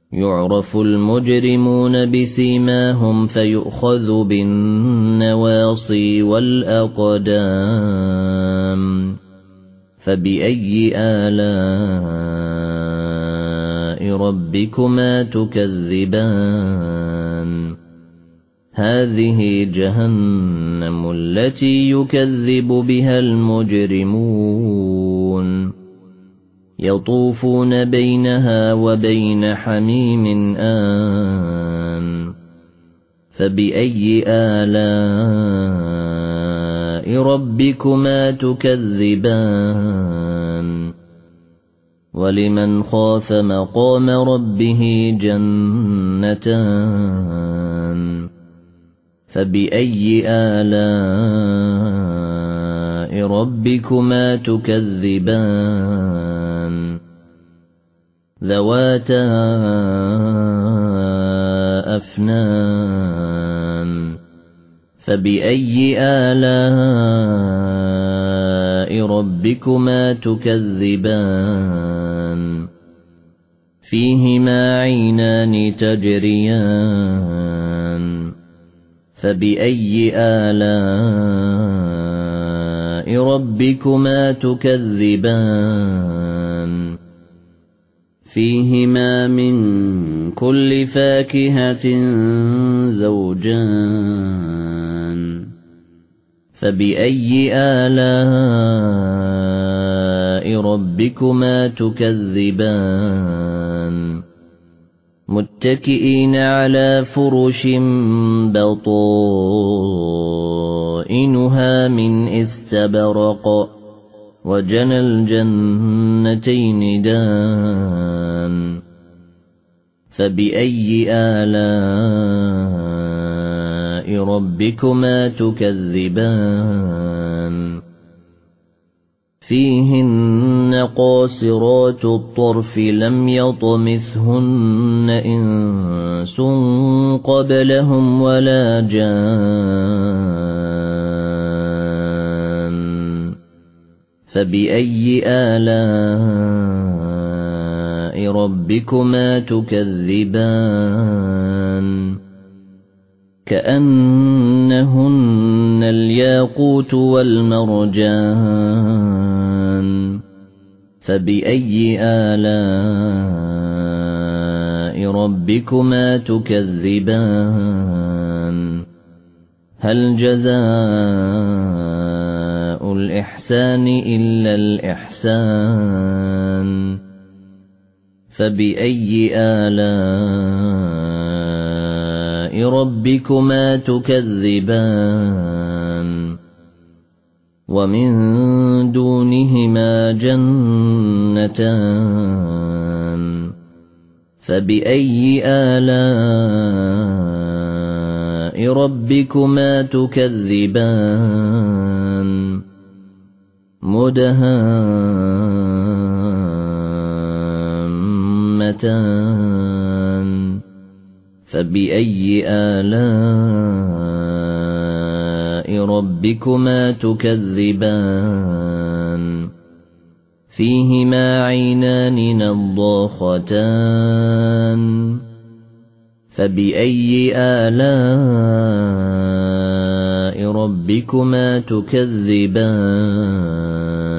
يعرف المجرمون بسيماهم فيؤخذ بالنواصي والأقدام فبأي آلاء ربكما تكذبان هذه جهنم التي يكذب بها المجرمون يطوفون بينها وبين حميم آن فبأي آلاء ربكما تكذبان ولمن خاف مقام ربه جنتان فبأي آلاء ربكما تكذبان ذواتا أفنان فبأي آلاء ربكما تكذبان فيهما عينان تجريان فبأي آلاء ربكما تكذبان فيهما من كل فاكهة زوجان فبأي آلاء ربكما تكذبان متكئين على فرش بطائنها من استبرق وجنى الجنتين دان فبأي آلاء ربكما تكذبان فيهن قاصرات الطرف لم يطمثهن إنس قبلهم ولا جان فبأي آلاء ربكما تكذبان كأنهن الياقوت والمرجان فبأي آلاء ربكما تكذبان هل جزاء الإحسان إلا الإحسان فبأي آلاء ربكما تكذبان ومن دونهما جنتان فبأي آلاء ربكما تكذبان مدهامتان فبأي آلاء ربكما تكذبان فيهما عينان نضاختان فبأي آلاء ربكما تكذبان